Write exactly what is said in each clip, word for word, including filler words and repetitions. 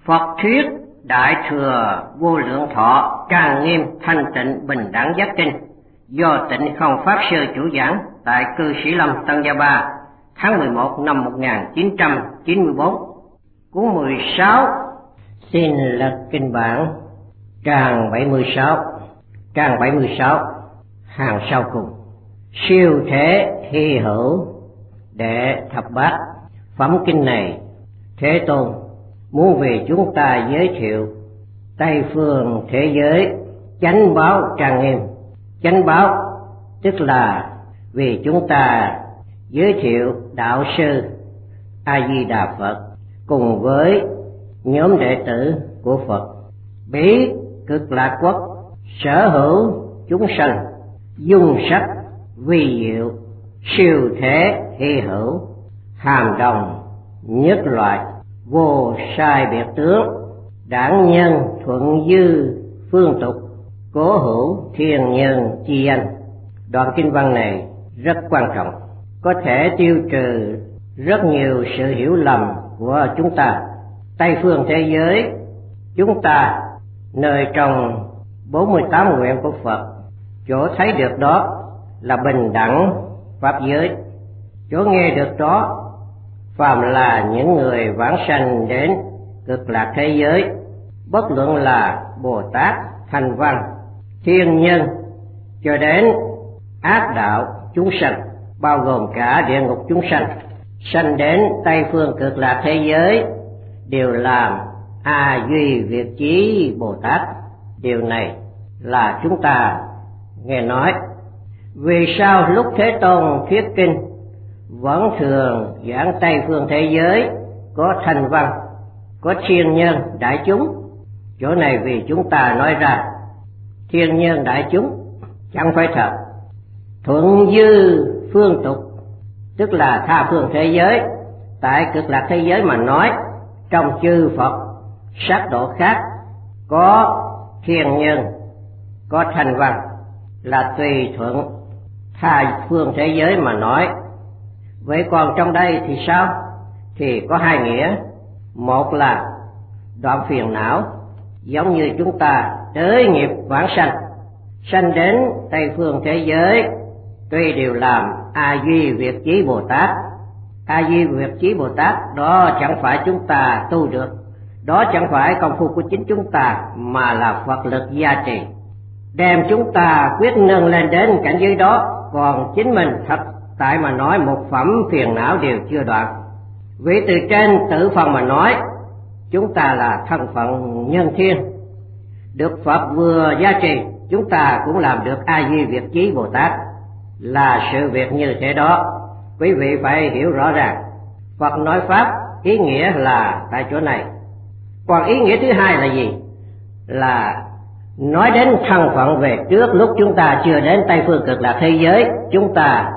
Phật thuyết Đại Thừa Vô Lượng Thọ Trang Nghiêm Thanh Tịnh Bình Đẳng Giác Kinh do Tịnh Không Pháp Sư chủ giảng tại Cư Sĩ Lâm Tân Gia Ba tháng mười một năm một nghìn chín trăm chín mươi bốn. Cuốn mười sáu xin lật kinh bản trang bảy mươi sáu. Trang bảy mươi sáu hàng sau cùng: siêu thể hy hữu đệ thập bát. Phẩm kinh này Thế Tôn muốn vì chúng ta giới thiệu Tây phương thế giới chánh báo trang nghiêm. Chánh báo tức là vì chúng ta giới thiệu đạo sư A Di Đà Phật cùng với nhóm đệ tử của Phật, bí Cực Lạc Quốc sở hữu chúng sanh dung sắc vi diệu, siêu thể hy hữu, hàm đồng nhất loại, vô sai biệt tướng, đẳng nhân thuận dư phương tục, cố hữu thiên nhân chi danh. Đoạn kinh văn này rất quan trọng, có thể tiêu trừ rất nhiều sự hiểu lầm của chúng ta. Tây phương thế giới chúng ta, nơi trong bốn mươi tám nguyện của Phật, chỗ thấy được đó là bình đẳng pháp giới. Chỗ nghe được đó, phàm là những người vãng sanh đến Cực Lạc thế giới, bất luận là Bồ Tát, Thanh Văn, thiên nhân cho đến ác đạo chúng sanh, bao gồm cả địa ngục chúng sanh, sanh đến Tây phương Cực Lạc thế giới đều làm A Duy Việt Chí Bồ Tát. Điều này là chúng ta nghe nói. Vì sao lúc Thế Tôn thuyết kinh vẫn thường giảng Tây phương thế giới có Thanh Văn, có thiên nhân đại chúng? Chỗ này vì chúng ta nói ra thiên nhân đại chúng chẳng phải thật. Thuận dư phương tục tức là tha phương thế giới. Tại Cực Lạc thế giới mà nói, trong chư Phật sắc độ khác có thiên nhân, có Thanh Văn, là tùy thuận tha phương thế giới mà nói. Vậy còn trong đây thì sao? Thì có hai nghĩa. Một là đoạn phiền não, giống như chúng ta tới nghiệp vãng sanh, sanh đến Tây phương thế giới, tuy đều làm A Duy Việt Chí Bồ Tát. A Duy Việt Chí Bồ Tát đó chẳng phải chúng ta tu được, đó chẳng phải công phu của chính chúng ta, mà là Phật lực gia trì đem chúng ta quyết nâng lên đến cảnh giới đó. Còn chính mình thật tại mà nói, một phẩm phiền não đều chưa đoạn. Vì từ trên tự phần mà nói, chúng ta là thân phận nhân thiên, được Phật vừa gia trì, chúng ta cũng làm được A Duy Việt Chí Bồ Tát. Là sự việc như thế đó, quý vị phải hiểu rõ ràng. Phật nói pháp ý nghĩa là tại chỗ này. Còn ý nghĩa thứ hai là gì? Là nói đến thân phận về trước, lúc chúng ta chưa đến Tây phương Cực Lạc thế giới, chúng ta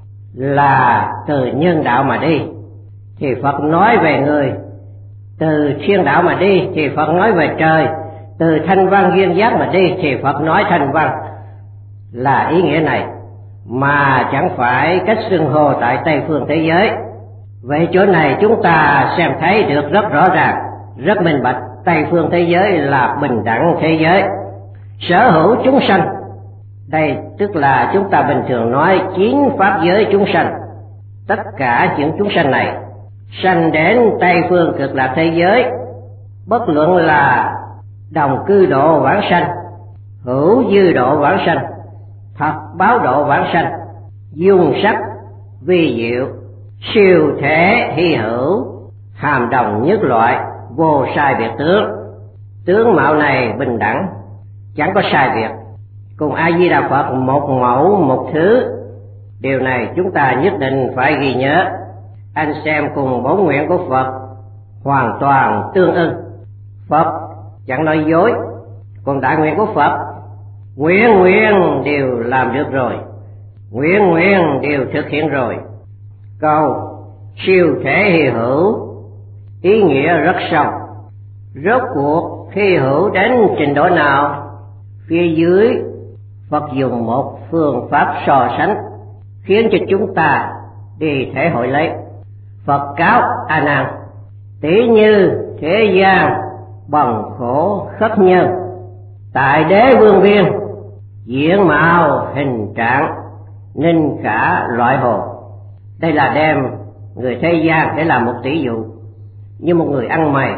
là từ nhân đạo mà đi, thì Phật nói về người. Từ thiên đạo mà đi thì Phật nói về trời. Từ Thanh Văn duyên giác mà đi thì Phật nói Thanh Văn. Là ý nghĩa này, mà chẳng phải cách xưng hô tại Tây phương thế giới. Vậy chỗ này chúng ta xem thấy được rất rõ ràng, rất minh bạch. Tây phương thế giới là bình đẳng thế giới, sở hữu chúng sanh. Đây tức là chúng ta bình thường nói chín pháp giới chúng sanh. Tất cả những chúng sanh này sanh đến Tây phương Cực Lạc thế giới, bất luận là đồng cư độ vãng sanh, hữu dư độ vãng sanh, thật báo độ vãng sanh, dung sắc vi diệu, siêu thể hy hữu, hàm đồng nhất loại, vô sai biệt tướng. Tướng mạo này bình đẳng, chẳng có sai biệt, cùng A Di Đà Phật một mẫu một thứ. Điều này chúng ta nhất định phải ghi nhớ. Anh xem cùng bốn nguyện của Phật hoàn toàn tương ưng. Phật chẳng nói dối, còn đại nguyện của Phật nguyện nguyện đều làm được rồi, nguyện nguyện đều thực hiện rồi. Câu siêu thể hy hữu ý nghĩa rất sâu. Rốt cuộc hy hữu đến trình độ nào? Phía dưới Phật dùng một phương pháp so sánh khiến cho chúng ta đi thể hội lấy. Phật cáo A Nan, tỷ như thế gian bần khổ khất nhân. Tại đế vương viên, diện mạo hình trạng ninh khả loại hồ. Đây là đem người thế gian để làm một tỷ dụ, như một người ăn mày,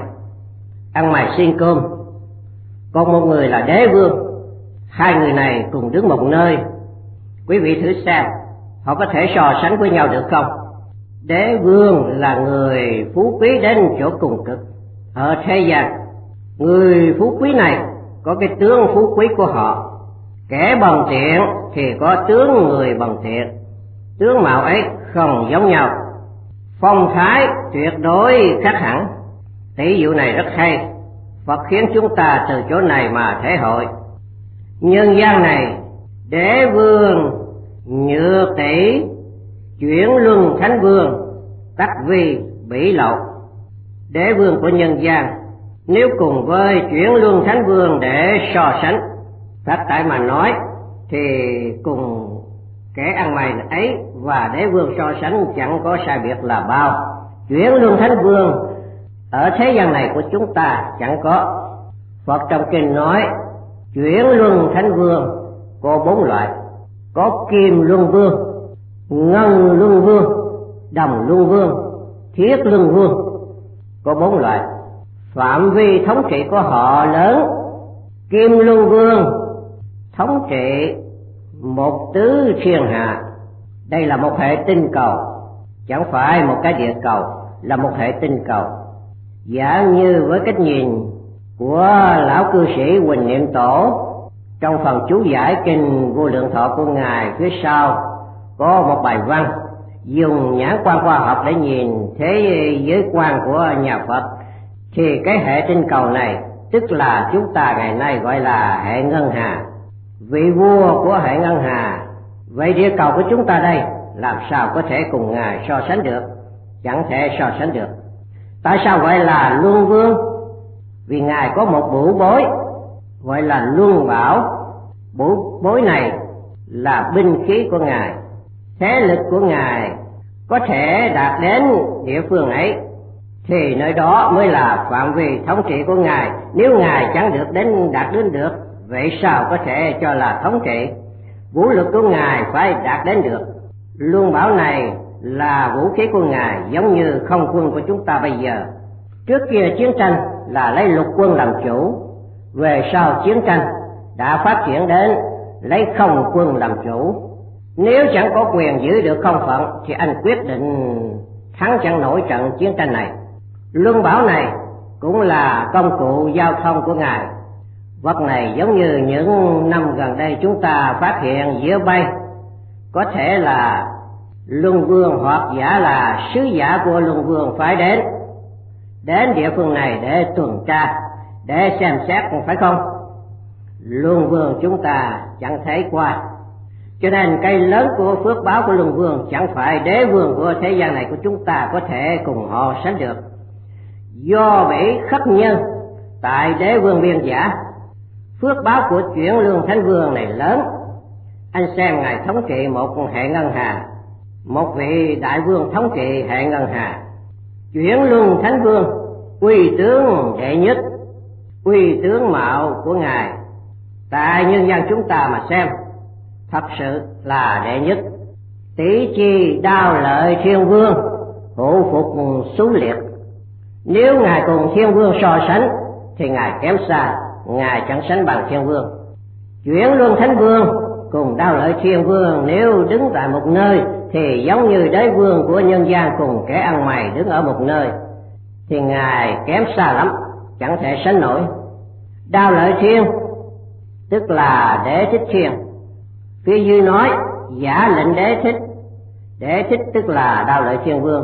ăn mày xiên cơm, còn một người là đế vương. Hai người này cùng đứng một nơi, quý vị thử xem họ có thể so sánh với nhau được không? Đế vương là người phú quý đến chỗ cùng cực ở thế gian. Người phú quý này có cái tướng phú quý của họ. Kẻ bần tiện thì có tướng người bần tiện, tướng mạo ấy không giống nhau, phong thái tuyệt đối khác hẳn. Tỷ dụ này rất hay, Phật khiến chúng ta từ chỗ này mà thể hội. Nhân gian này, đế vương nhược tỷ, chuyển luân thánh vương, tắc vi bỉ lậu. Đế vương của nhân gian nếu cùng với chuyển luân thánh vương để so sánh, thật tại mà nói thì cùng kẻ ăn mày ấy và đế vương so sánh chẳng có sai biệt là bao. Chuyển luân thánh vương ở thế gian này của chúng ta chẳng có. Phật trong kinh nói chuyển luân thánh vương có bốn loại: có kim luân vương, ngân luân vương, đồng luân vương, thiết luân vương. Có bốn loại. Phạm vi thống trị của họ lớn. Kim luân vương thống trị một tứ thiên hạ. Đây là một hệ tinh cầu, chẳng phải một cái địa cầu, là một hệ tinh cầu. Giả như với cách nhìn của lão cư sĩ Huỳnh Niệm Tổ, trong phần chú giải kinh Vô Lượng Thọ của ngài phía sau có một bài văn dùng nhãn quan khoa học để nhìn thế giới quan của nhà Phật, thì cái hệ tinh cầu này tức là chúng ta ngày nay gọi là hệ ngân hà, vị vua của hệ ngân hà. Vậy địa cầu của chúng ta đây làm sao có thể cùng ngài so sánh được? Chẳng thể so sánh được. Tại sao gọi là luân vương? Vì ngài có một bửu bối gọi là luân bảo. Bửu bối này là binh khí của ngài. Thế lực của ngài có thể đạt đến địa phương ấy thì nơi đó mới là phạm vi thống trị của ngài. Nếu ngài chẳng được đến đạt đến được, vậy sao có thể cho là thống trị? Vũ lực của ngài phải đạt đến được. Luân bảo này là vũ khí của ngài, giống như không quân của chúng ta bây giờ. Trước kia chiến tranh là lấy lục quân làm chủ, về sau chiến tranh đã phát triển đến lấy không quân làm chủ. Nếu chẳng có quyền giữ được không phận thì anh quyết định thắng chẳng nổi trận chiến tranh này. Luân bảo này cũng là công cụ giao thông của ngài. Vật này giống như những năm gần đây chúng ta phát hiện diễu bay, có thể là luân vương hoặc giả là sứ giả của luân vương phải đến đến địa phương này để tuần tra, để xem xét, phải không? Luân vương chúng ta chẳng thấy qua, cho nên cây lớn của phước báo của luân vương chẳng phải đế vương của thế gian này của chúng ta có thể cùng họ sánh được. Do bỉ khất nhân, tại đế vương biên giả, phước báo của chuyển luân thánh vương này lớn. Anh xem ngài thống trị một hệ ngân hà, một vị đại vương thống trị hệ ngân hà. Chuyển luân thánh vương uy tướng đệ nhất, uy tướng mạo của ngài tại nhân gian chúng ta mà xem, thật sự là đệ nhất. Tỷ chi đao lợi thiên vương, hộ phục xú liệt. Nếu ngài cùng thiên vương so sánh thì ngài kém xa, ngài chẳng sánh bằng thiên vương. Chuyển luân thánh vương cùng đao lợi thiên vương nếu đứng tại một nơi thì giống như đế vương của nhân gian cùng kẻ ăn mày đứng ở một nơi, thì ngài kém xa lắm, chẳng thể sánh nổi. Đao lợi thiên tức là đế thích thiên. Phía dưới nói giả lệnh đế thích, đế thích tức là đao lợi thiên vương.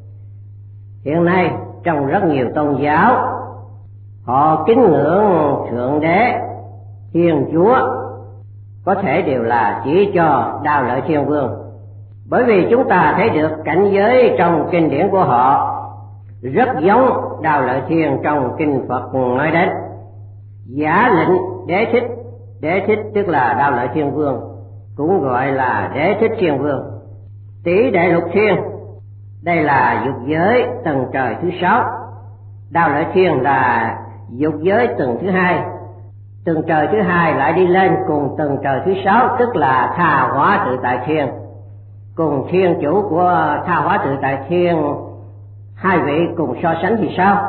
Hiện nay trong rất nhiều tôn giáo họ kính ngưỡng thượng đế, thiên chúa, có thể đều là chỉ cho đao lợi thiên vương. Bởi vì chúng ta thấy được cảnh giới trong kinh điển của họ rất giống đao lợi thiên trong kinh Phật nói đến. Giả lệnh đế thích, đế thích tức là đao lợi thiên vương, cũng gọi là đế thích thiên vương. Tỷ đệ lục thiên, đây là dục giới tầng trời thứ sáu. Đao lợi thiên là dục giới tầng thứ hai. Tầng trời thứ hai lại đi lên cùng tầng trời thứ sáu, tức là Tha Hóa Tự Tại Thiên, cùng thiên chủ của Tha Hóa Tự Tại Thiên. Hai vị cùng so sánh thì sao?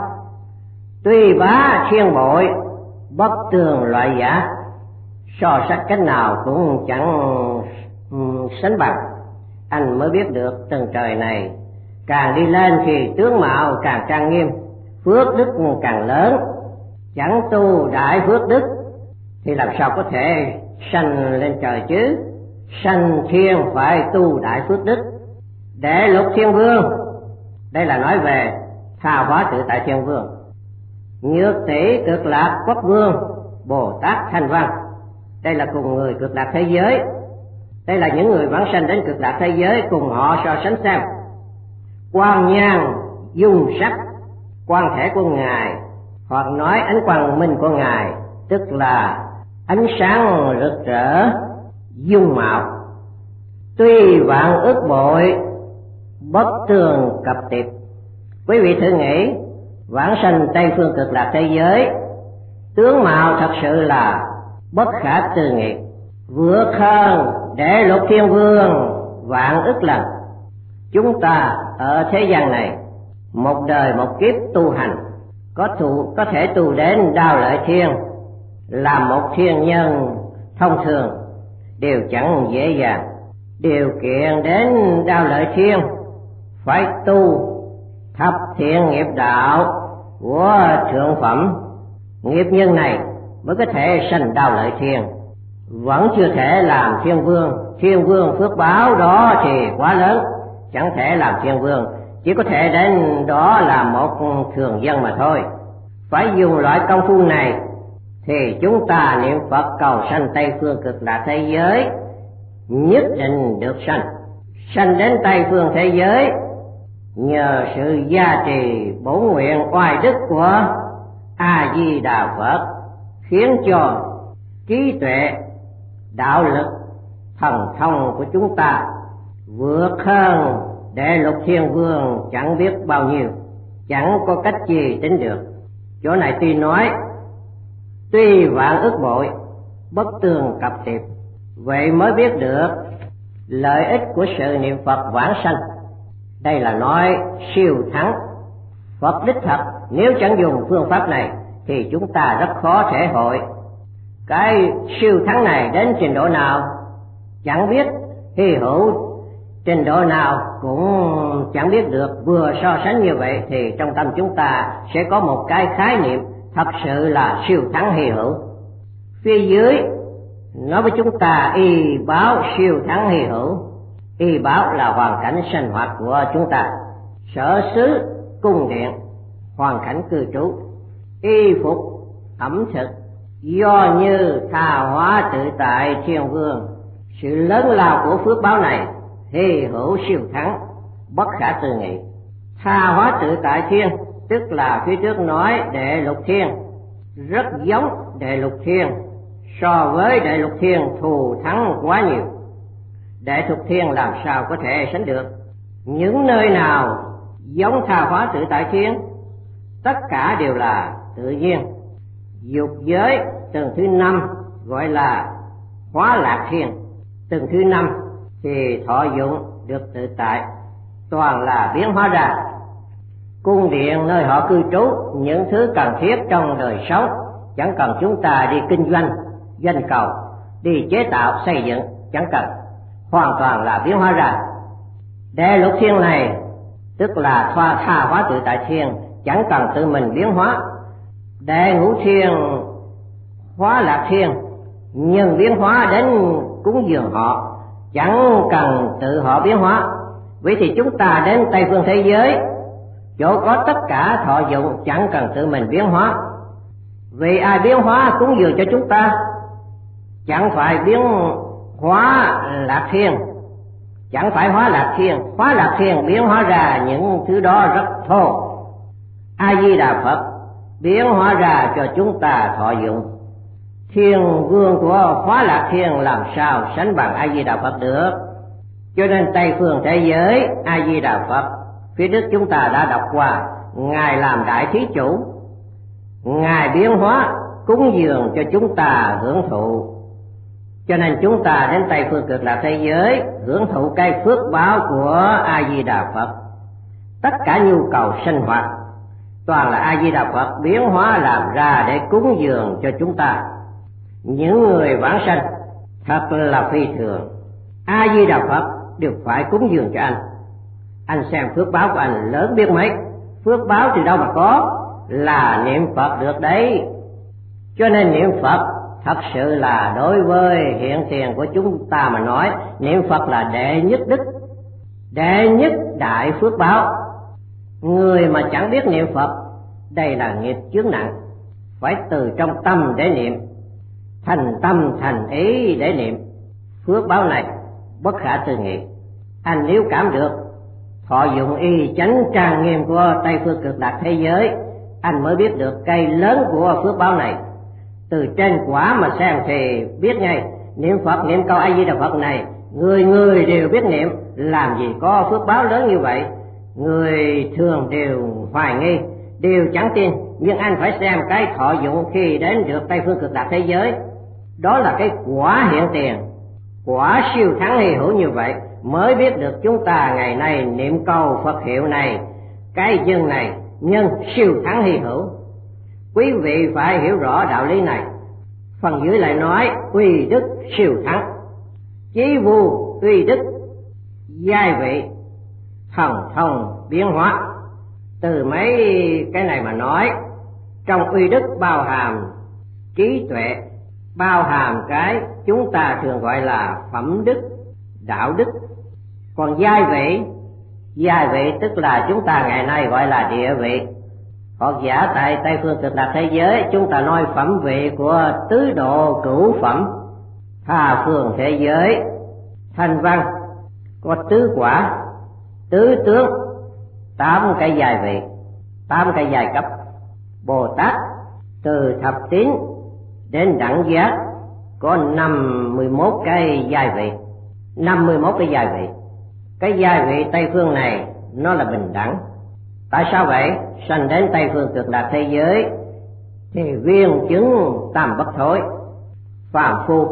Tuy bá thiên bội, bất tường loại giả, so sánh cách nào cũng chẳng um, sánh bằng. Anh mới biết được tầng trời này càng đi lên thì tướng mạo càng trang nghiêm, phước đức càng lớn. Chẳng tu đại phước đức thì làm sao có thể sanh lên trời chứ? Sanh thiên phải tu đại phước đức. Đệ lục thiên vương, đây là nói về Tha Hóa Tự Tại Thiên Vương. Nhược tỷ Cực Lạc Quốc Vương Bồ Tát Thanh Văn, đây là cùng người Cực Lạc thế giới. Đây là những người vãng sanh đến Cực Lạc thế giới, cùng họ so sánh xem. Quang nhan dung sắc, quang thể của Ngài, hoặc nói ánh quang minh của Ngài, tức là ánh sáng rực rỡ dung mạo. Tuy vạn ức bội, bất tường cập tiệp. Quý vị thử nghĩ, vãng sanh Tây phương Cực Lạc thế giới, tướng mạo thật sự là bất khả tư nghị, vượt hơn Đệ lục thiên vương vạn ức lần. Chúng ta ở thế gian này, một đời một kiếp tu hành, có tu có thể tu đến Đao Lợi Thiên, làm một thiên nhân thông thường đều chẳng dễ dàng. Điều kiện đến Đao Lợi Thiên phải tu thập thiện nghiệp đạo của thượng phẩm, nghiệp nhân này mới có thể sanh Đao Lợi Thiên. Vẫn chưa thể làm thiên vương, thiên vương phước báo đó thì quá lớn, chẳng thể làm thiên vương, chỉ có thể đến đó là một thường dân mà thôi. Phải dùng loại công phu này thì chúng ta niệm Phật cầu sanh Tây phương Cực Lạc thế giới, nhất định được sanh. Sanh đến Tây phương thế giới nhờ sự gia trì bổn nguyện oai đức của A Di Đà Phật, khiến cho trí tuệ, đạo lực, thần thông của chúng ta vượt hơn Đệ lục thiên vương chẳng biết bao nhiêu, chẳng có cách gì tính được. Chỗ này tuy nói tuy vạn ức bội, bất tường cập tiệp, vậy mới biết được lợi ích của sự niệm Phật vãng sanh. Đây là nói siêu thắng. Phật đích thật, nếu chẳng dùng phương pháp này thì chúng ta rất khó thể hội. Cái siêu thắng này đến trình độ nào chẳng biết, hy hữu trình độ nào cũng chẳng biết được. Vừa so sánh như vậy thì trong tâm chúng ta sẽ có một cái khái niệm thật sự là siêu thắng hy hữu. Phía dưới nói với chúng ta y báo siêu thắng hy hữu. Y báo là hoàn cảnh sinh hoạt của chúng ta, sở xứ, cung điện, hoàn cảnh cư trú, y phục, ẩm thực. Do như Tha Hóa Tự Tại Thiên Vương, sự lớn lao của phước báo này hy hữu siêu thắng, bất khả tư nghị. Tha Hóa Tự Tại Thiên tức là phía trước nói Đệ lục thiên, rất giống Đệ lục thiên, so với Đệ lục thiên thù thắng quá nhiều. Đệ lục thiên làm sao có thể sánh được? Những nơi nào giống Tha Hóa Tự Tại Thiên, tất cả đều là tự nhiên. Dục giới tầng thứ năm gọi là Hóa Lạc Thiên, tầng thứ năm thì thọ dụng được tự tại, toàn là biến hóa ra. Cung điện nơi họ cư trú, những thứ cần thiết trong đời sống, chẳng cần chúng ta đi kinh doanh, doanh cầu, đi chế tạo, xây dựng, chẳng cần, hoàn toàn là biến hóa ra. Đệ lục thiên này tức là thoa Tha Hóa Tự Tại Thiên, chẳng cần tự mình biến hóa. Đệ ngũ thiên Hóa Lạc Thiên, nhân biến hóa đến cúng dường họ, chẳng cần tự họ biến hóa. Vậy thì chúng ta đến Tây phương thế giới, chỗ có tất cả thọ dụng, chẳng cần tự mình biến hóa. Vì ai biến hóa cúng dường cho chúng ta? Chẳng phải biến hóa Lạc Thiên, chẳng phải Hóa Lạc Thiên. Hóa Lạc Thiên biến hóa ra những thứ đó rất thô. A Di Đà Phật biến hóa ra cho chúng ta thọ dụng. Thiên vương của Hóa Lạc Thiên làm sao sánh bằng A Di Đà Phật được? Cho nên Tây phương thế giới A Di Đà Phật, phía trước chúng ta đã đọc qua, Ngài làm đại thí chủ, Ngài biến hóa cúng dường cho chúng ta hưởng thụ. Cho nên chúng ta đến Tây Phương Cực Lạc thế giới hưởng thụ cái phước báo của A Di Đà Phật. Tất cả nhu cầu sinh hoạt toàn là A Di Đà Phật biến hóa làm ra để cúng dường cho chúng ta. Những người vãng sanh thật là phi thường, A Di Đà Phật đều phải cúng dường cho anh. Anh xem phước báo của anh lớn biết mấy. Phước báo từ đâu mà có? Là niệm Phật được đấy. Cho nên niệm Phật thật sự là đối với hiện tiền của chúng ta mà nói, niệm Phật là đệ nhất đức, đệ nhất đại phước báo. Người mà chẳng biết niệm Phật, đây là nghiệp chướng nặng, phải từ trong tâm để niệm, thành tâm thành ý để niệm. Phước báo này bất khả tư nghị. Anh nếu cảm được thọ dụng y chánh trang nghiêm của Tây Phương Cực Lạc thế giới, anh mới biết được cây lớn của phước báo này. Từ trên quả mà xem thì biết ngay, niệm Phật, niệm câu A Di Đà Phật này người người đều biết niệm, làm gì có phước báo lớn như vậy. Người thường đều hoài nghi, đều chẳng tin, nhưng anh phải xem cái thọ dụng khi đến được Tây Phương Cực Lạc thế giới. Đó là cái quả hiện tiền, quả siêu thắng hy hữu như vậy, mới biết được chúng ta ngày nay niệm câu Phật hiệu này, cái dân này nhân siêu thắng hy hữu. Quý vị phải hiểu rõ đạo lý này. Phần dưới lại nói uy đức siêu thắng, chí vu uy đức, giai vị thần thông biến hóa. Từ mấy cái này mà nói, trong uy đức bao hàm trí tuệ, bao hàm cái chúng ta thường gọi là phẩm đức, đạo đức. Còn giai vị, giai vị tức là chúng ta ngày nay gọi là địa vị. Phật giả tại Tây Phương Cực Lạc thế giới chúng ta nói phẩm vị của tứ độ cửu phẩm. Tha phương thế giới thanh văn có tứ quả, tứ tướng, tám cái giai vị, tám cái giai cấp. Bồ Tát từ thập tín đến đẳng giác có năm mươi mốt cái giai vị, năm mươi mốt cái giai vị. Cái giai vị Tây Phương này nó là bình đẳng. Tại sao vậy? Sanh đến Tây Phương Cực Lạc thế giới thì viên chứng tam bất thối, phàm phu,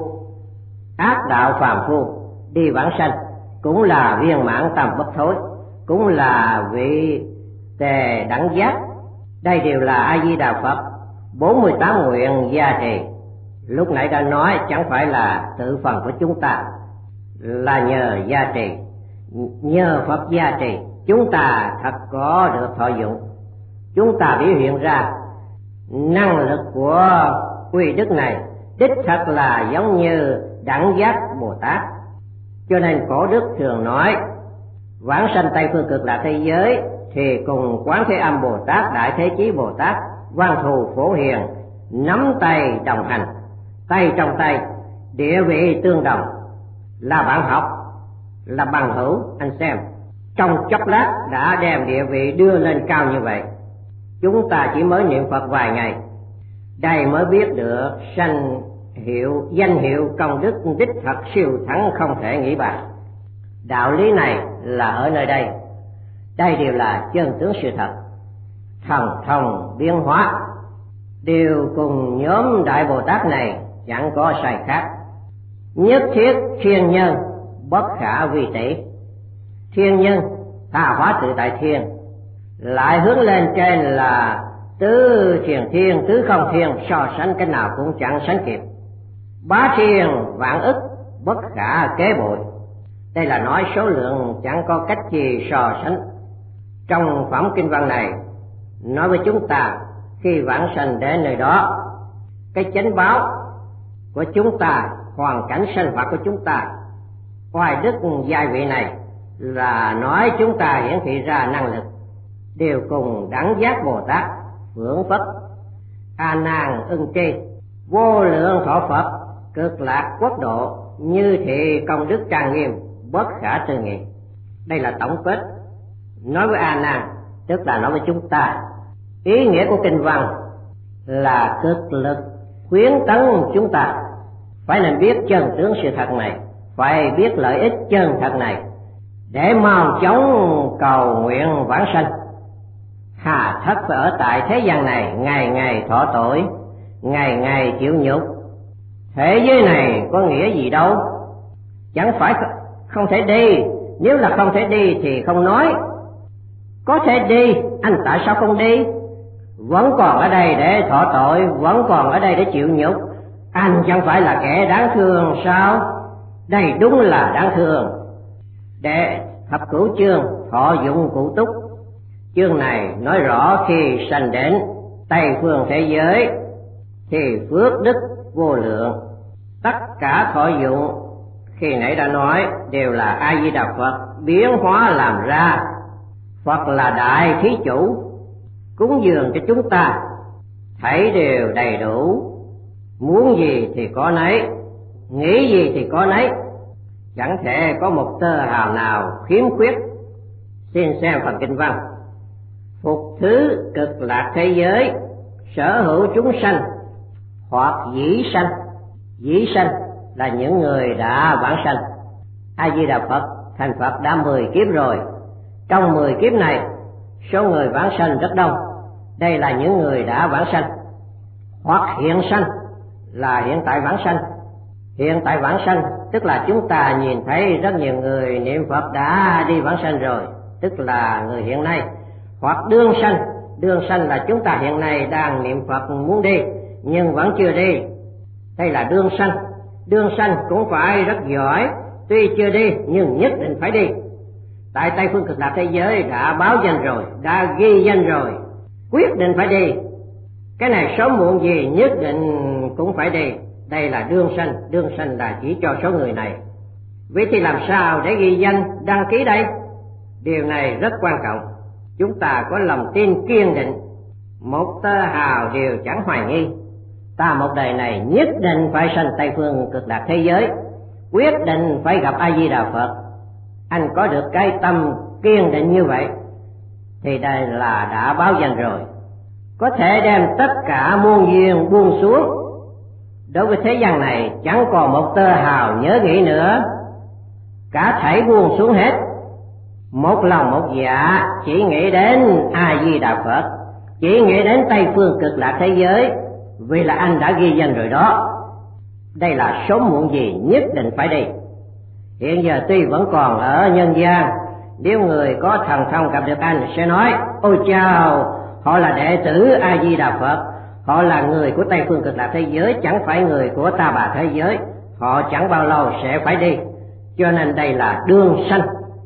ác đạo phàm phu đi vãng sanh cũng là viên mãn tam bất thối, cũng là vị tề đẳng giác. Đây đều là A Di Đà Phật bốn mươi tám nguyện gia trì. Lúc nãy đã nói chẳng phải là tự phần của chúng ta, là nhờ gia trì, nhờ Phật gia trì chúng ta thật có được thọ dụng. Chúng ta biểu hiện ra năng lực của uy đức này đích thật là giống như đẳng giác Bồ Tát. Cho nên cổ đức thường nói vãng sanh Tây Phương Cực Lạc thế giới thì cùng Quán Thế Âm Bồ Tát, Đại Thế Chí Bồ Tát, Văn Thù Phổ Hiền nắm tay đồng hành, tay trong tay, địa vị tương đồng, là bạn học, là bằng hữu. Anh xem, trong chốc lát đã đem địa vị đưa lên cao như vậy. Chúng ta chỉ mới niệm Phật vài ngày, đây mới biết được sanh hiệu, danh hiệu công đức đích thật siêu thắng không thể nghĩ bàn. Đạo lý này là ở nơi đây, đây đều là chân tướng sự thật. Thần thông biến hóa đều cùng nhóm Đại Bồ Tát này chẳng có sai khác. Nhất thiết thiên nhân bất khả vi tỷ. Thiên nhân tha hóa tự tại thiên, lại hướng lên trên là tứ thiền thiên, tứ không thiên, so sánh cái nào cũng chẳng sánh kịp. Bá thiên vạn ức bất khả kế bội. Đây là nói số lượng chẳng có cách gì so sánh. Trong phẩm kinh văn này nói với chúng ta khi vãng sanh đến nơi đó, cái chánh báo của chúng ta, hoàn cảnh sinh hoạt của chúng ta, ngoài đức giai vị này là nói chúng ta hiển thị ra năng lực đều cùng đẳng giác Bồ Tát, Phượng Phất, A Nan Ưng Tri, vô lượng thọ Phật, Cực Lạc quốc độ, như thị công đức trang nghiêm bất khả tư nghị. Đây là tổng kết nói với A Nan, tức là nói với chúng ta. Ý nghĩa của kinh văn là cực lực khuyến tấn chúng ta phải nên biết chân tướng sự thật này, phải biết lợi ích chân thật này để mau chóng cầu nguyện vãng sanh. Hà tất phải ở tại thế gian này ngày ngày thọ tội, ngày ngày chịu nhục. Thế giới này có nghĩa gì đâu, chẳng phải không thể đi. Nếu là không thể đi thì không nói, có thể đi, anh tại sao không đi? Vẫn còn ở đây để thọ tội, vẫn còn ở đây để chịu nhục, anh chẳng phải là kẻ đáng thương sao? Đây đúng là đáng thương. Để thập cửu chương thọ dụng cụ túc, chương này nói rõ khi sanh đến Tây phương thế giới thì phước đức vô lượng. Tất cả thọ dụng khi nãy đã nói đều là A Di Đà Phật biến hóa làm ra. Phật là đại thí chủ, cúng dường cho chúng ta thảy đều đầy đủ, muốn gì thì có nấy, nghĩ gì thì có nấy, chẳng thể có một tơ hào nào khiếm khuyết. Xin xem phần kinh văn. Phục thứ cực lạc thế giới, sở hữu chúng sanh hoặc dĩ sanh. Dĩ sanh là những người đã vãng sanh. A Di Đà Phật thành Phật đã mười kiếp rồi. Trong mười kiếp này, số người vãng sanh rất đông. Đây là những người đã vãng sanh. Hoặc hiện sanh là hiện tại vãng sanh. Hiện tại vãng sanh tức là chúng ta nhìn thấy rất nhiều người niệm Phật đã đi vãng sanh rồi, tức là người hiện nay. Hoặc đương sanh, đương sanh là chúng ta hiện nay đang niệm Phật muốn đi nhưng vẫn chưa đi. Đây là đương sanh. Đương sanh cũng phải rất giỏi, tuy chưa đi nhưng nhất định phải đi. Tại Tây phương cực lạc thế giới đã báo danh rồi, đã ghi danh rồi, quyết định phải đi. Cái này sớm muộn gì nhất định cũng phải đi. Đây là đương sanh. Đương sanh là chỉ cho số người này. Vậy thì làm sao để ghi danh đăng ký đây? Điều này rất quan trọng. Chúng ta có lòng tin kiên định, một tơ hào đều chẳng hoài nghi. Ta một đời này nhất định phải sanh Tây phương cực lạc thế giới, quyết định phải gặp A Di Đà Phật. Anh có được cái tâm kiên định như vậy thì đây là đã báo danh rồi. Có thể đem tất cả muôn duyên buông xuống. Đối với thế gian này chẳng còn một tơ hào nhớ nghĩ nữa, cả thảy buông xuống hết. Một lòng một dạ chỉ nghĩ đến A Di Đà Phật, chỉ nghĩ đến Tây phương cực lạc thế giới, vì là anh đã ghi danh rồi đó. Đây là sớm muộn gì nhất định phải đi. Hiện giờ tuy vẫn còn ở nhân gian, nếu người có thần thông gặp được anh sẽ nói: ôi chao, họ là đệ tử A Di Đà Phật, họ là người của Tây phương cực lạc thế giới, chẳng phải người của Ta Bà thế giới, họ chẳng bao lâu sẽ phải đi. Cho nên đây là đương sanh.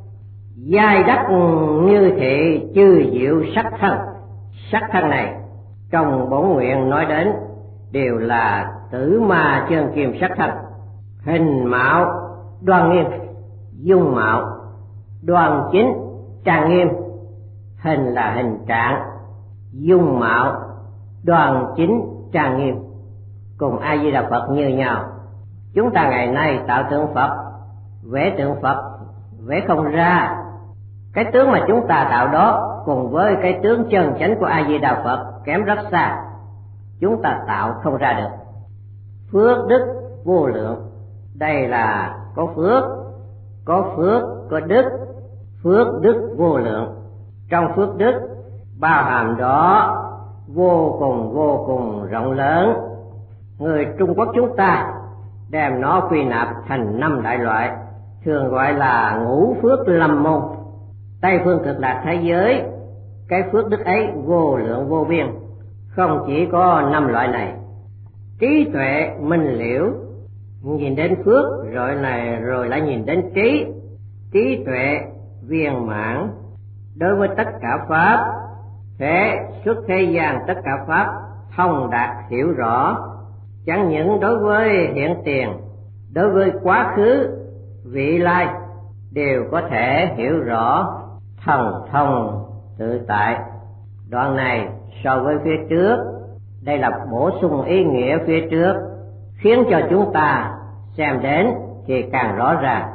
Giai đắc như thị chư diệu sắc thân. Sắc thân này trong bổn nguyện nói đến đều là tử ma chân kim sắc thân. Hình mạo đoan nghiêm, dung mạo đoan chính trang nghiêm. Hình là hình trạng, dung mạo đoan chính trang nghiêm, cùng A Di Đà Phật như nhau. Chúng ta ngày nay tạo tượng Phật, vẽ tượng Phật vẽ không ra. Cái tướng mà chúng ta tạo đó cùng với cái tướng chân chánh của A Di Đà Phật kém rất xa, chúng ta tạo không ra được. Phước đức vô lượng, đây là có phước, có phước, có đức, phước đức vô lượng. Trong phước đức bao hàm đó vô cùng vô cùng rộng lớn. Người Trung Quốc chúng ta đem nó quy nạp thành năm đại loại, thường gọi là ngũ phước lâm môn. Tây phương cực lạc thế giới, cái phước đức ấy vô lượng vô biên, không chỉ có năm loại này. Trí tuệ minh liễu, nhìn đến phước rồi này rồi lại nhìn đến trí. Trí tuệ viên mãn đối với tất cả pháp, thế xuất thế gian tất cả pháp thông đạt hiểu rõ, chẳng những đối với hiện tiền, đối với quá khứ vị lai đều có thể hiểu rõ, thần thông tự tại. Đoạn này so với phía trước, đây là bổ sung ý nghĩa phía trước, khiến cho chúng ta xem đến thì càng rõ ràng,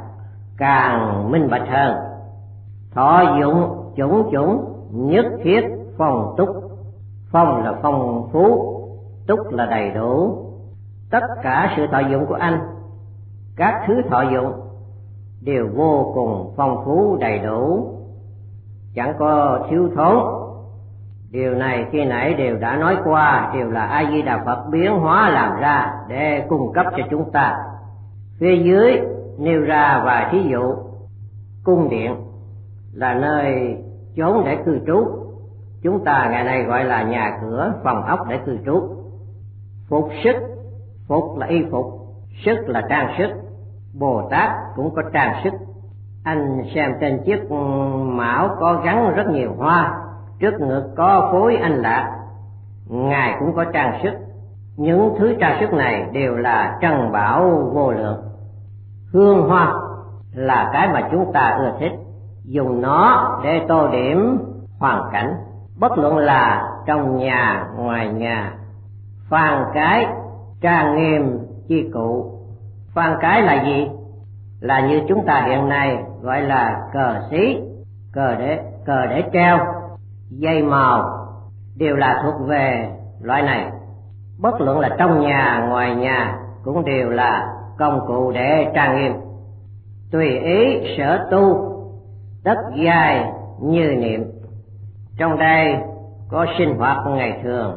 càng minh bạch hơn. Thọ dụng chủng chủng nhất thiết phong túc. Phong là phong phú, túc là đầy đủ. Tất cả sự thọ dụng của anh, các thứ thọ dụng đều vô cùng phong phú đầy đủ, chẳng có thiếu thốn. Điều này khi nãy đều đã nói qua, đều là A Di Đà Phật biến hóa làm ra để cung cấp cho chúng ta. Phía dưới nêu ra vài thí dụ. Cung điện là nơi chốn để cư trú, chúng ta ngày nay gọi là nhà cửa, phòng ốc để cư trú. Phục sức, phục là y phục, sức là trang sức. Bồ Tát cũng có trang sức. Anh xem trên chiếc mão có gắn rất nhiều hoa, trước ngực có phối anh lạc, Ngài cũng có trang sức. Những thứ trang sức này đều là trân bảo vô lượng. Hương hoa là cái mà chúng ta ưa thích, dùng nó để tô điểm hoàn cảnh, bất luận là trong nhà, ngoài nhà. Phan cái trang nghiêm chi cụ. Phan cái là gì? Là như chúng ta hiện nay gọi là cờ xí, cờ để cờ để treo, dây màu, đều là thuộc về loại này. Bất luận là trong nhà, ngoài nhà cũng đều là công cụ để trang nghiêm. Tùy ý sở tu, tất giai như niệm. Trong đây có sinh hoạt ngày thường.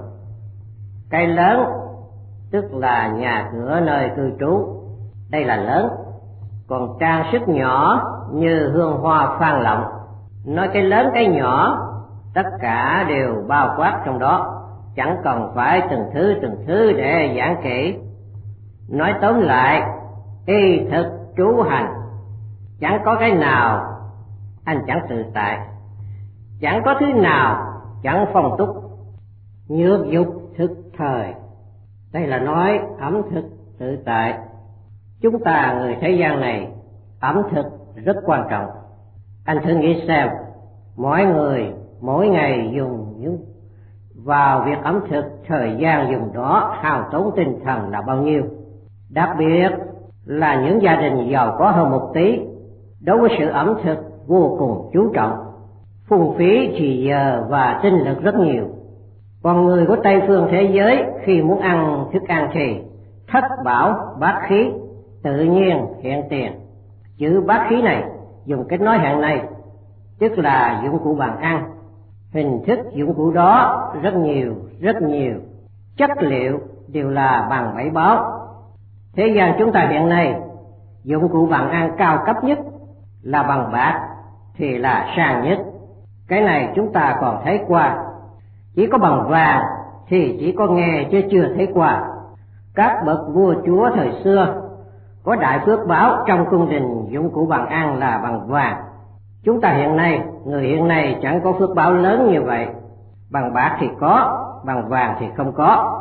Cái lớn tức là nhà cửa nơi cư trú, đây là lớn. Còn trang sức nhỏ như hương hoa phan lộng, nói cái lớn cái nhỏ tất cả đều bao quát trong đó, chẳng cần phải từng thứ từng thứ để giảng kỹ. Nói tóm lại, y thực trú hành, chẳng có cái nào anh chẳng tự tại, chẳng có thứ nào chẳng phong túc. Nhược dục thực thời, đây là nói ẩm thực tự tại. Chúng ta người thế gian này, ẩm thực rất quan trọng. Anh thử nghĩ xem, mỗi người mỗi ngày dùng những vào việc ẩm thực, thời gian dùng đó hao tốn tinh thần là bao nhiêu. Đặc biệt là những gia đình giàu có hơn một tí, đối với sự ẩm thực vô cùng chú trọng, phung phí thì giờ và tinh lực rất nhiều. Còn người của Tây phương thế giới khi muốn ăn thức ăn thì thất bảo bát khí, tự nhiên hiện tiền. Chữ bát khí này dùng cách nói hiện nay, tức là dụng cụ bàn ăn. Hình thức dụng cụ đó rất nhiều, rất nhiều. Chất liệu đều là bằng bảy báo. Thế gian chúng ta hiện nay, dụng cụ bàn ăn cao cấp nhất là bằng bạc thì là sang nhất. Cái này chúng ta còn thấy qua. Chỉ có bằng vàng thì chỉ có nghe chứ chưa thấy qua. Các bậc vua chúa thời xưa có đại phước báo trong cung đình dụng cụ bàn ăn là bằng vàng. Chúng ta hiện nay, người hiện nay chẳng có phước báo lớn như vậy. Bằng bạc thì có, bằng vàng thì không có.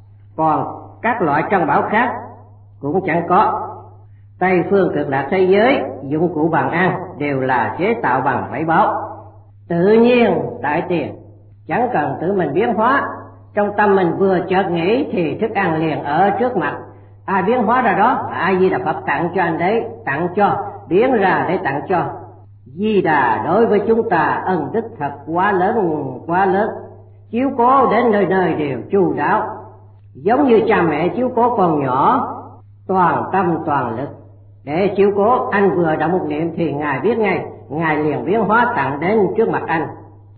Còn các loại trân bảo khác cũng chẳng có. Tây phương cực lạc thế giới, dụng cụ bàn ăn đều là chế tạo bằng bảy báo, tự nhiên tại tiền, chẳng cần tự mình biến hóa. Trong tâm mình vừa chợt nghĩ thì thức ăn liền ở trước mặt. Ai biến hóa ra đó? A Di Đà Phật tặng cho anh đấy, tặng cho, biến ra để tặng cho. Di Đà đối với chúng ta ân đức thật quá lớn, quá lớn. Chiếu cố đến nơi nơi đều chu đáo, giống như cha mẹ chiếu cố con nhỏ, toàn tâm toàn lực để chiếu cố. Anh vừa động một niệm thì Ngài biết ngay, Ngài liền biến hóa tặng đến trước mặt anh.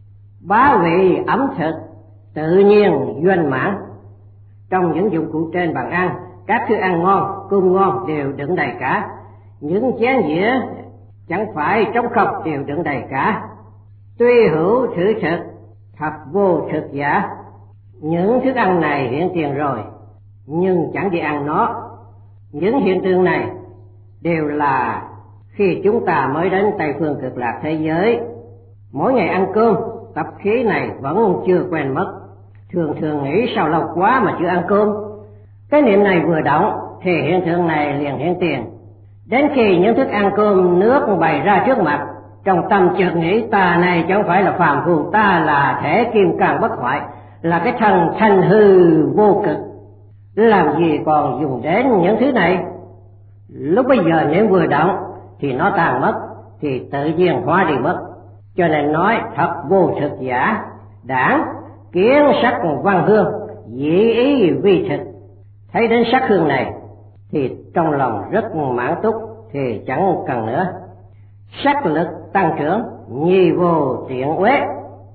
Bá vị ẩm thực tự nhiên doanh mãn. Trong những dụng cụ trên bàn ăn, các thức ăn ngon, cơm ngon đều đựng đầy cả. Những chén dĩa chẳng phải trống không đều đựng đầy cả. Tuy hữu thử thực, thật vô thực giả. Những thức ăn này hiện tiền rồi, nhưng chẳng đi ăn nó. Những hiện tượng này đều là khi chúng ta mới đến Tây phương cực lạc thế giới. Mỗi ngày ăn cơm, tập khí này vẫn chưa quen mất. Thường thường nghĩ sao lâu quá mà chưa ăn cơm. Cái niệm này vừa động thì hiện tượng này liền hiện tiền. Đến khi những thức ăn cơm nước bày ra trước mặt, trong tâm chợt nghĩ ta này chẳng phải là phàm phu, ta là thể kim cang bất hoại, là cái thân thanh hư vô cực, làm gì còn dùng đến những thứ này. Lúc bây giờ nếu vừa động thì nó tan mất, thì tự nhiên hóa đi mất. Cho nên nói thật vô thực giả, đảng kiến sắc văn hương, dĩ ý vi thực. Thấy đến sắc hương này thì trong lòng rất mãn túc, thì chẳng cần nữa. Sắc lực tăng trưởng, nhi vô tiện uế.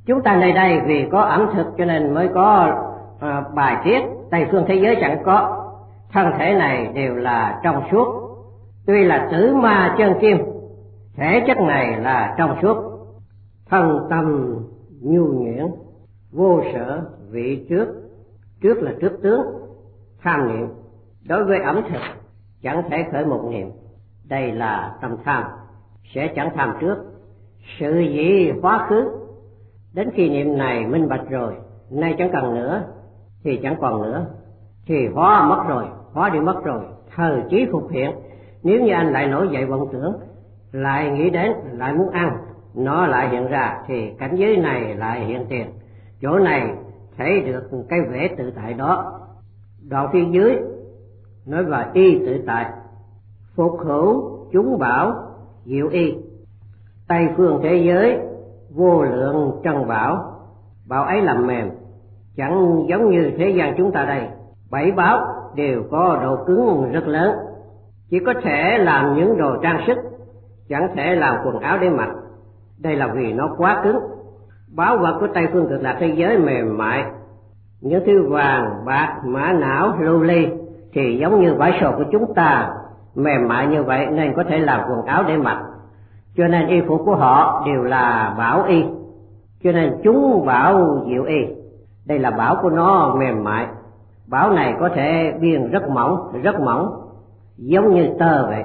Chúng ta nơi đây vì có ẩm thực cho nên mới có à, bài tiết, Tây phương thế giới chẳng có. Thân thể này đều là trong suốt, tuy là tử ma chân kim, thể chất này là trong suốt. Thân tâm nhu nhuyễn, vô sở vị trước, trước là trước tướng, tham niệm. Đối với ẩm thực chẳng thể khởi một niệm, đây là tâm tham, sẽ chẳng tham trước. Sự gì quá khứ, đến khi niệm này minh bạch rồi, nay chẳng cần nữa thì chẳng còn nữa, thì hóa mất rồi, hóa đi mất rồi, thời trí phục hiện. Nếu như anh lại nổi dậy vọng tưởng, lại nghĩ đến, lại muốn ăn, nó lại hiện ra, thì cảnh giới này lại hiện tiền. Chỗ này thấy được cái vẻ tự tại đó. Đoạn phía dưới nói về y tự tại, phục hữu chúng bảo diệu y. Tây phương thế giới vô lượng trần bảo, bảo ấy làm mềm, chẳng giống như thế gian chúng ta đây. Bảy báo đều có độ cứng rất lớn, chỉ có thể làm những đồ trang sức, chẳng thể làm quần áo để mặc. Đây là vì nó quá cứng. Báu vật của Tây phương cực lạc thế giới mềm mại, những thứ vàng, bạc, mã não, lưu ly thì giống như vải sò của chúng ta, mềm mại như vậy nên có thể làm quần áo để mặc. Cho nên y phục của họ đều là bảo y, cho nên chúng bảo diệu y. Đây là bảo của nó mềm mại. Bảo này có thể biên rất mỏng, rất mỏng, giống như tơ vậy.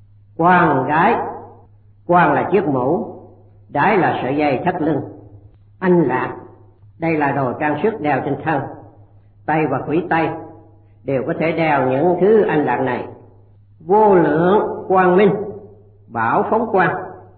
Quan gái, quan là chiếc mũ, đái là sợi dây thắt lưng. Anh lạc, đây là đồ trang sức đeo trên thân. Tay và khuỷu tay đều có thể đeo những thứ anh lạc này. Vô lượng quang minh, bảo phóng quang,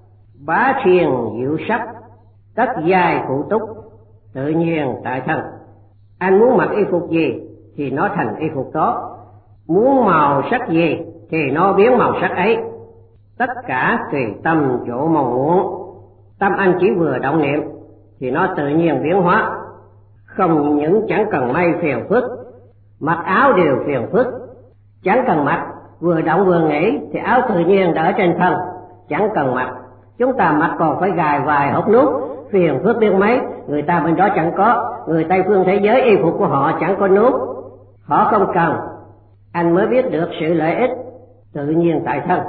bá thiên diệu sắc, tất giai cụ túc, tự nhiên tại thân. Anh muốn mặc y phục gì thì nó thành y phục đó, muốn màu sắc gì thì nó biến màu sắc ấy. Tất cả tùy tâm chỗ mong muốn. Tâm anh chỉ vừa động niệm thì nó tự nhiên biến hóa. Không những chẳng cần may phiền phức, mặc áo đều phiền phức. Chẳng cần mặc, vừa động vừa nghĩ thì áo tự nhiên đã ở trên thân, chẳng cần mặc. Chúng ta mặc còn phải gài vài hộp nút, phiền phức biết mấy. Người ta bên đó chẳng có, người Tây phương thế giới y phục của họ chẳng có nút, họ không cần. Anh mới biết được sự lợi ích tự nhiên tại thân.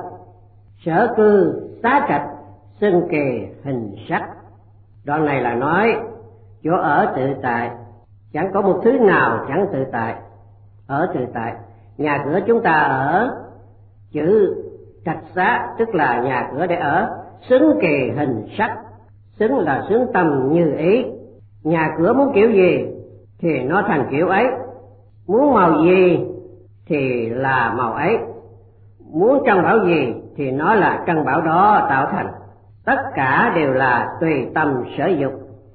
Sở cư xá trạch, xưng kỳ hình sắc. Đoạn này là nói chỗ ở tự tại, chẳng có một thứ nào chẳng tự tại. Ở tự tại, nhà cửa chúng ta ở, chữ trạch xá tức là nhà cửa để ở. Xứng kỳ hình sắc, xứng là xứng tâm như ý. Nhà cửa muốn kiểu gì thì nó thành kiểu ấy, muốn màu gì thì là màu ấy, muốn trân bảo gì thì nó là trân bảo đó tạo thành. Tất cả đều là tùy tâm sở dục.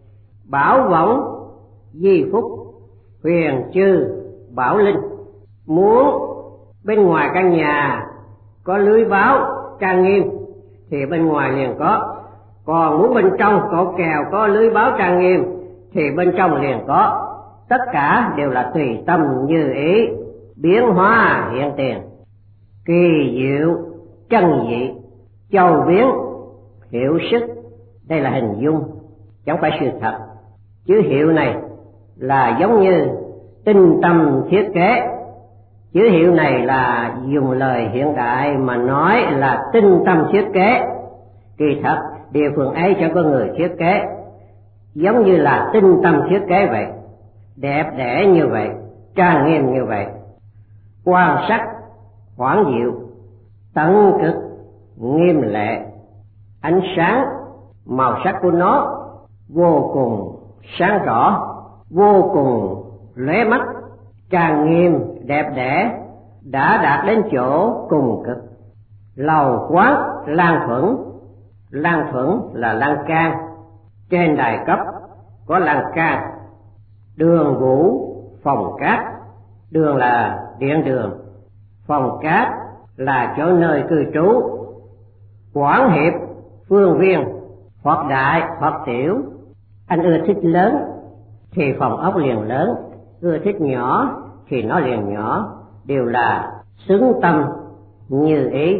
Bảo võng di phúc, huyền chư bảo linh. Muốn bên ngoài căn nhà có lưới báo trang nghiêm thì bên ngoài liền có, còn muốn bên trong cột kèo có lưới báo trang nghiêm thì bên trong liền có. Tất cả đều là tùy tâm như ý, biến hóa hiện tiền. Kỳ diệu chân dị, châu biến hiệu sức. Đây là hình dung, chẳng phải sự thật. Chữ hiệu này là giống như tinh tâm thiết kế. Chữ hiệu này là dùng lời hiện đại mà nói là tinh tâm thiết kế. Kỳ thật địa phương ấy chẳng có người thiết kế, giống như là tinh tâm thiết kế vậy, đẹp đẽ như vậy, trang nghiêm như vậy. Quan sắc hoảng diệu, tận cực nghiêm lệ. Ánh sáng màu sắc của nó vô cùng sáng rõ, vô cùng lóe mắt, trang nghiêm đẹp đẽ, đã đạt đến chỗ cùng cực. Lầu quán lan thuẫn, lan thuẫn là lan can, trên đài cấp có lan can. Đường vũ phòng cát, đường là điện đường, phòng cát là chỗ nơi cư trú. Quảng hiệp phương viên, hoặc đại hoặc tiểu. Anh ưa thích lớn thì phòng ốc liền lớn, ưa thích nhỏ thì nó liền nhỏ, đều là xứng tâm như ý.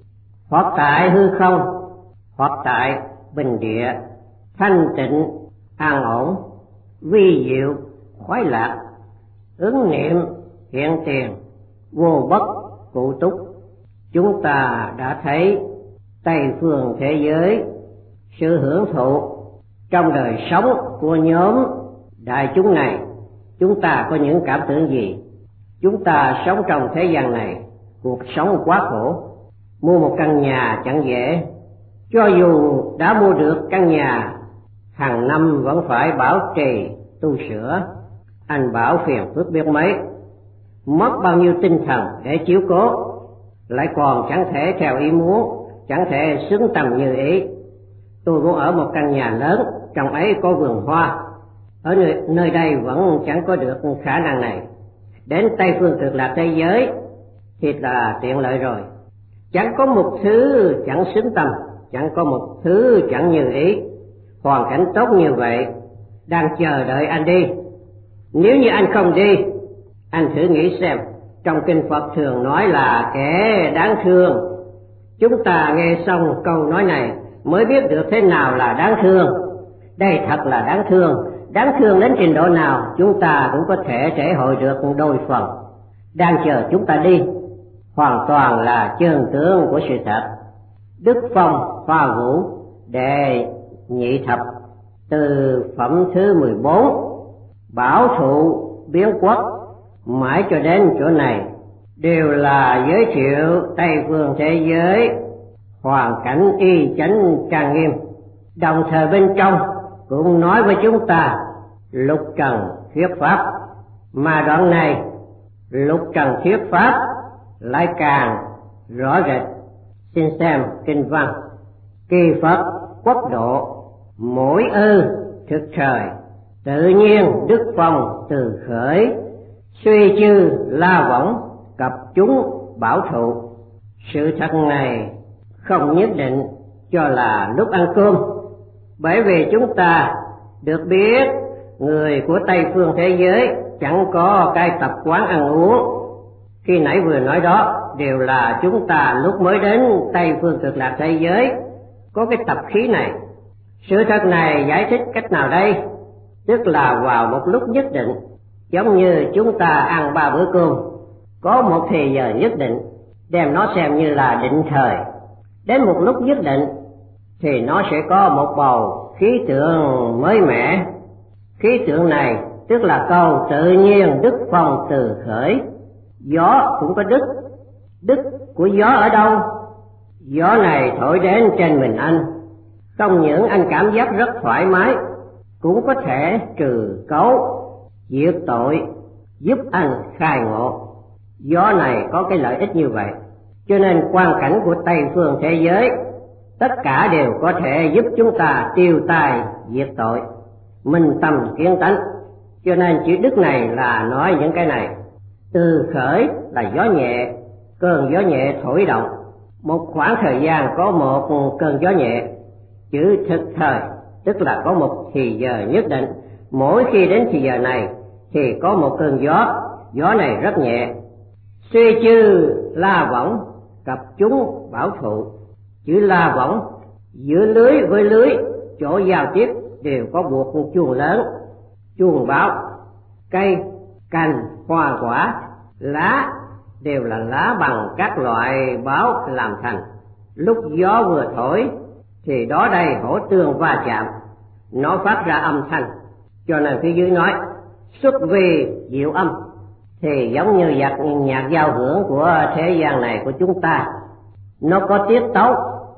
Hoặc tại hư không, hoặc tại bình địa, thanh tịnh an ổn, vi diệu, khoái lạc, ứng niệm, hiện tiền, vô bất, cụ túc. Chúng ta đã thấy Tây phương thế giới sự hưởng thụ trong đời sống của nhóm đại chúng này. Chúng ta có những cảm tưởng gì? Chúng ta sống trong thế gian này, cuộc sống quá khổ. Mua một căn nhà chẳng dễ, cho dù đã mua được căn nhà, hàng năm vẫn phải bảo trì tu sửa. Anh bảo phiền phức biết mấy, mất bao nhiêu tinh thần để chiếu cố, lại còn chẳng thể theo ý muốn, chẳng thể xứng tầm như ý. Tôi muốn ở một căn nhà lớn, trong ấy có vườn hoa. Ở nơi, nơi đây vẫn chẳng có được khả năng này. Đến Tây phương cực lạc thế giới thì là tiện lợi rồi. Chẳng có một thứ chẳng xứng tầm, chẳng có một thứ chẳng như ý. Hoàn cảnh tốt như vậy đang chờ đợi anh đi. Nếu như anh không đi, anh thử nghĩ xem, trong kinh Phật thường nói là kẻ đáng thương. Chúng ta nghe xong câu nói này mới biết được thế nào là đáng thương. Đây thật là đáng thương. Đáng thương đến trình độ nào chúng ta cũng có thể thể hội được đôi phần. Đang chờ chúng ta đi, hoàn toàn là chân tướng của sự thật. Đức Phong Hoa Vũ đệ nhị thập, từ phẩm thứ mười bốn, bảo thụ biến quốc, mãi cho đến chỗ này đều là giới thiệu Tây phương thế giới, hoàn cảnh y chánh trang nghiêm. Đồng thời bên trong cũng nói với chúng ta lục trần thuyết pháp, mà đoạn này lục trần thuyết pháp lại càng rõ rệt. Xin xem kinh văn: kỳ Phật quốc độ, mỗi ư thực thời, tự nhiên đức phong từ khởi, suy chư la võng, cập chúng bảo thụ. Sự thật này không nhất định cho là lúc ăn cơm, bởi vì chúng ta được biết người của Tây phương thế giới chẳng có cái tập quán ăn uống. Khi nãy vừa nói đó đều là chúng ta lúc mới đến Tây phương cực lạc thế giới có cái tập khí này. Sự thật này giải thích cách nào đây? Tức là vào một lúc nhất định, giống như chúng ta ăn ba bữa cơm, có một thời giờ nhất định, đem nó xem như là định thời. Đến một lúc nhất định thì nó sẽ có một bầu khí tượng mới mẻ. Khí tượng này tức là câu tự nhiên đức phong từ khởi. Gió cũng có đức. Đức của gió ở đâu? Gió này thổi đến trên mình anh, không những anh cảm giác rất thoải mái, cũng có thể trừ cấu, diệt tội, giúp anh khai ngộ. Gió này có cái lợi ích như vậy, cho nên quan cảnh của Tây phương thế giới tất cả đều có thể giúp chúng ta tiêu tai diệt tội, minh tâm kiến tánh. Cho nên chữ đức này là nói những cái này. Từ khởi là gió nhẹ, cơn gió nhẹ thổi động. Một khoảng thời gian có một cơn gió nhẹ. Chữ thực thời tức là có một thì giờ nhất định, mỗi khi đến thì giờ này thì có một cơn gió, gió này rất nhẹ. Suy chư la võng, cập chúng bảo thụ. Chữ la võng giữa lưới với lưới, chỗ giao tiếp đều có buộc chuông lớn. Chuông báo, cây, cành, hoa quả, lá đều là lá bằng các loại báo làm thành. Lúc gió vừa thổi thì đó đây hỗ tương va chạm, nó phát ra âm thanh. Cho nên phía dưới nói xuất vi diệu âm, thì giống như nhạc, nhạc giao hưởng của thế gian này của chúng ta. Nó có tiết tấu,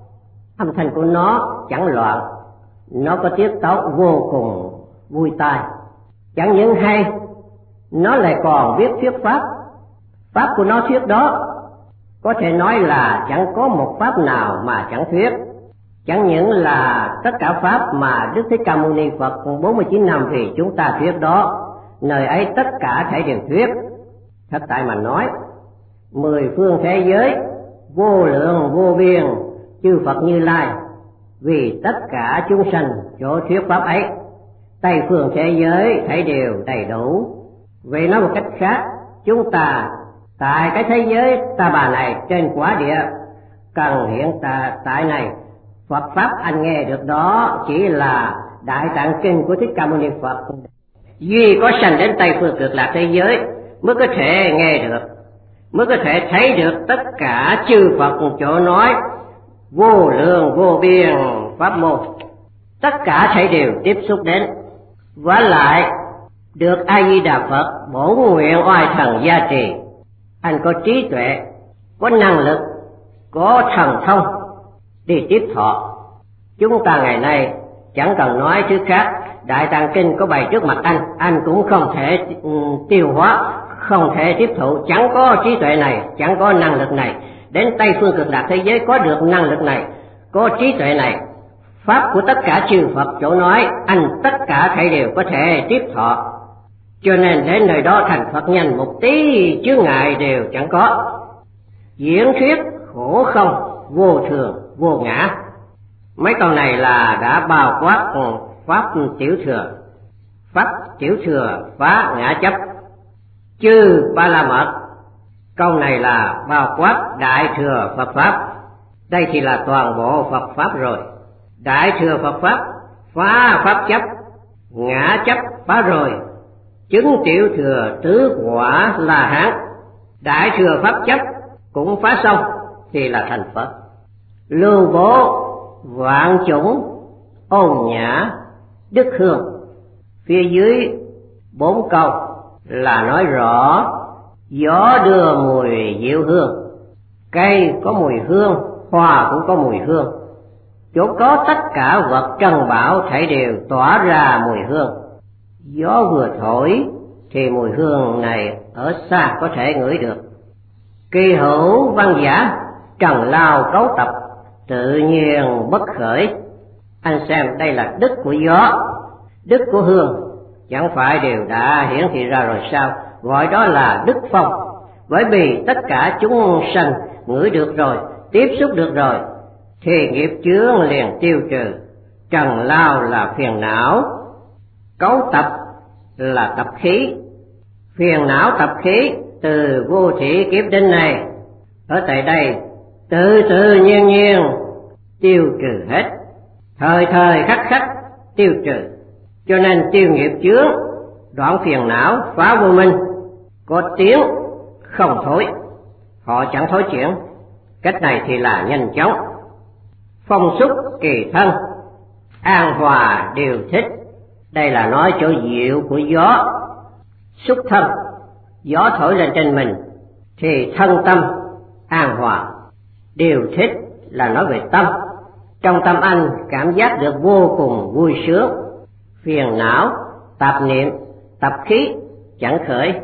âm thanh của nó chẳng loạn, nó có tiết tấu vô cùng vui tai. Chẳng những hay, nó lại còn biết thuyết pháp. Pháp của nó thuyết đó có thể nói là chẳng có một pháp nào mà chẳng thuyết. Chẳng những là tất cả pháp mà Đức Thích Ca Mâu Ni Phật bốn mươi chín năm vì chúng ta thuyết đó, nơi ấy tất cả thể đều thuyết. Thật tại mà nói, mười phương thế giới vô lượng vô biên chư Phật Như Lai, vì tất cả chúng sanh chỗ thuyết pháp ấy, Tây phương thế giới thấy đều đầy đủ. Vậy nói một cách khác, chúng ta tại cái thế giới ta bà này trên quả địa cần hiện ta tại này, Phật pháp anh nghe được đó chỉ là Đại Tạng Kinh của Thích Ca Mâu Ni Phật. Duy có sanh đến Tây Phương Cực Lạc thế giới mới có thể nghe được, mới có thể thấy được tất cả chư Phật chỗ nói vô lượng vô biên pháp môn. Tất cả thảy đều tiếp xúc đến, và lại được A Di Đà Phật bổ nguyện oai thần gia trì. Anh có trí tuệ, có năng lực, có thần thông đi tiếp thọ. Chúng ta ngày nay chẳng cần nói thứ khác, Đại Tạng Kinh có bày trước mặt anh, anh cũng không thể um, tiêu hóa, không thể tiếp thụ, chẳng có trí tuệ này, chẳng có năng lực này. Đến Tây Phương Cực Lạc thế giới có được năng lực này, có trí tuệ này, pháp của tất cả chư Phật chỗ nói, anh tất cả thảy đều có thể tiếp thọ. Cho nên đến nơi đó thành Phật nhanh, một tí chướng ngại đều chẳng có. Diễn thuyết khổ không, vô thường, vô ngã. Mấy câu này là đã bao quát pháp tiểu thừa. Pháp tiểu thừa phá ngã chấp, chư ba la mật. Câu này là bao quát đại thừa Phật pháp. Đây thì là toàn bộ Phật pháp rồi. Đại thừa Phật pháp phá pháp chấp, ngã chấp phá rồi, chứng tiểu thừa tứ quả La Hán. Đại thừa pháp chấp cũng phá xong thì là thành Phật. Lưu bố vạn chủng ôn nhã đức hương. Phía dưới bốn câu là nói rõ gió đưa mùi diệu hương, cây có mùi hương, hoa cũng có mùi hương. Chỗ có tất cả vật trần bảo thảy đều tỏa ra mùi hương. Gió vừa thổi thì mùi hương này ở xa có thể ngửi được. Kỳ hữu văn giả, trần lao cấu tập, tự nhiên bất khởi. Anh xem đây là đức của gió, đức của hương, chẳng phải đều đã hiển thị ra rồi sao? Gọi đó là đức phong. Bởi vì tất cả chúng sanh ngửi được rồi, tiếp xúc được rồi, thì nghiệp chướng liền tiêu trừ. Trần lao là phiền não, cấu tập là tập khí. Phiền não tập khí từ vô thỉ kiếp đến nay, ở tại đây tự tự nhiên nhiên tiêu trừ hết, thời thời khắc khắc tiêu trừ. Cho nên tiêu nghiệp chướng, đoạn phiền não, phá vô minh, có tiếng không thối, họ chẳng thối chuyển. Cách này thì là nhanh chóng. Phong xúc kỳ thân, an hòa điều thích. Đây là nói chỗ diệu của gió. Xúc thân, gió thổi lên trên mình thì thân tâm an hòa. Điều thích là nói về tâm. Trong tâm anh cảm giác được vô cùng vui sướng. Phiền não, tạp niệm, tập khí chẳng khởi.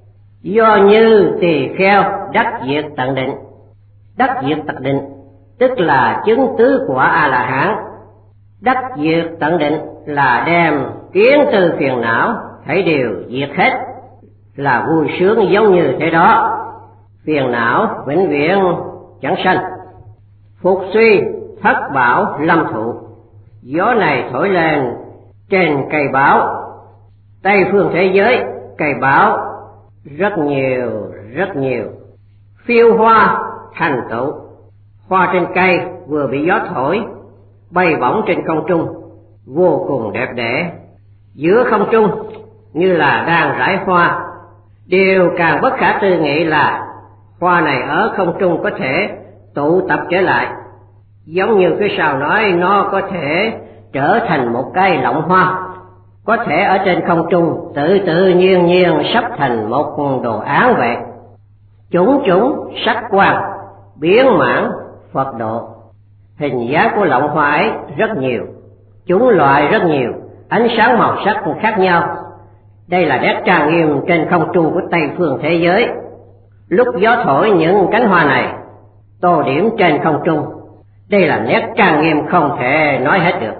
Do như tỳ kheo đắc diệt tận định. Đắc diệt tận định tức là chứng tứ quả A La Hán. Đắc diệt tận định là đem kiến tư phiền não thảy đều diệt hết, là vui sướng giống như thế đó. Phiền não vĩnh viễn chẳng sanh. Phục suy thất bảo lâm thụ. Gió này thổi lên trên cây báo. Tây phương thế giới cây báo rất nhiều rất nhiều. Phiêu hoa thành tựu. Hoa trên cây vừa bị gió thổi bay bổng trên không trung, vô cùng đẹp đẽ. Giữa không trung như là đang rải hoa. Điều càng bất khả tư nghị là hoa này ở không trung có thể tụ tập trở lại, giống như cái sao nói nó có thể trở thành một cái lọng hoa, có thể ở trên không trung tự tự nhiên nhiên sắp thành một đồ án vậy. Chủng chủng sắc quang biến mãn Phật độ. Hình dáng của lọng hoa ấy rất nhiều, chủng loại rất nhiều, ánh sáng màu sắc khác nhau. Đây là nét trang nghiêm trên không trung của Tây phương thế giới. Lúc gió thổi những cánh hoa này tô điểm trên không trung, đây là nét trang nghiêm không thể nói hết được.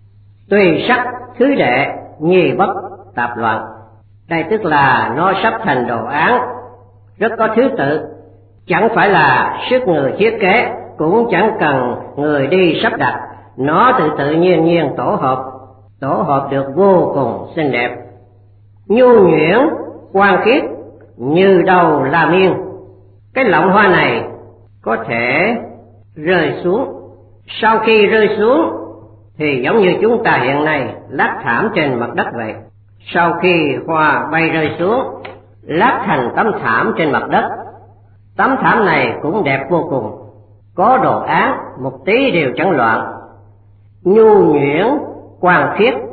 Tùy sắc thứ đệ nhi bất tạp loạn. Đây tức là nó sắp thành đồ án, rất có thứ tự. Chẳng phải là sức người thiết kế, cũng chẳng cần người đi sắp đặt. Nó tự tự nhiên nhiên tổ hợp, tổ hợp được vô cùng xinh đẹp. Nhu nhuyễn quang khiết như đầu la miên. Cái lọng hoa này có thể rơi xuống. Sau khi rơi xuống thì giống như chúng ta hiện nay lát thảm trên mặt đất vậy. Sau khi hoa bay rơi xuống, lát thành tấm thảm trên mặt đất. Tấm thảm này cũng đẹp vô cùng, có đồ án, một tí đều chẳng loạn, nhu nhuyễn, quang khiết,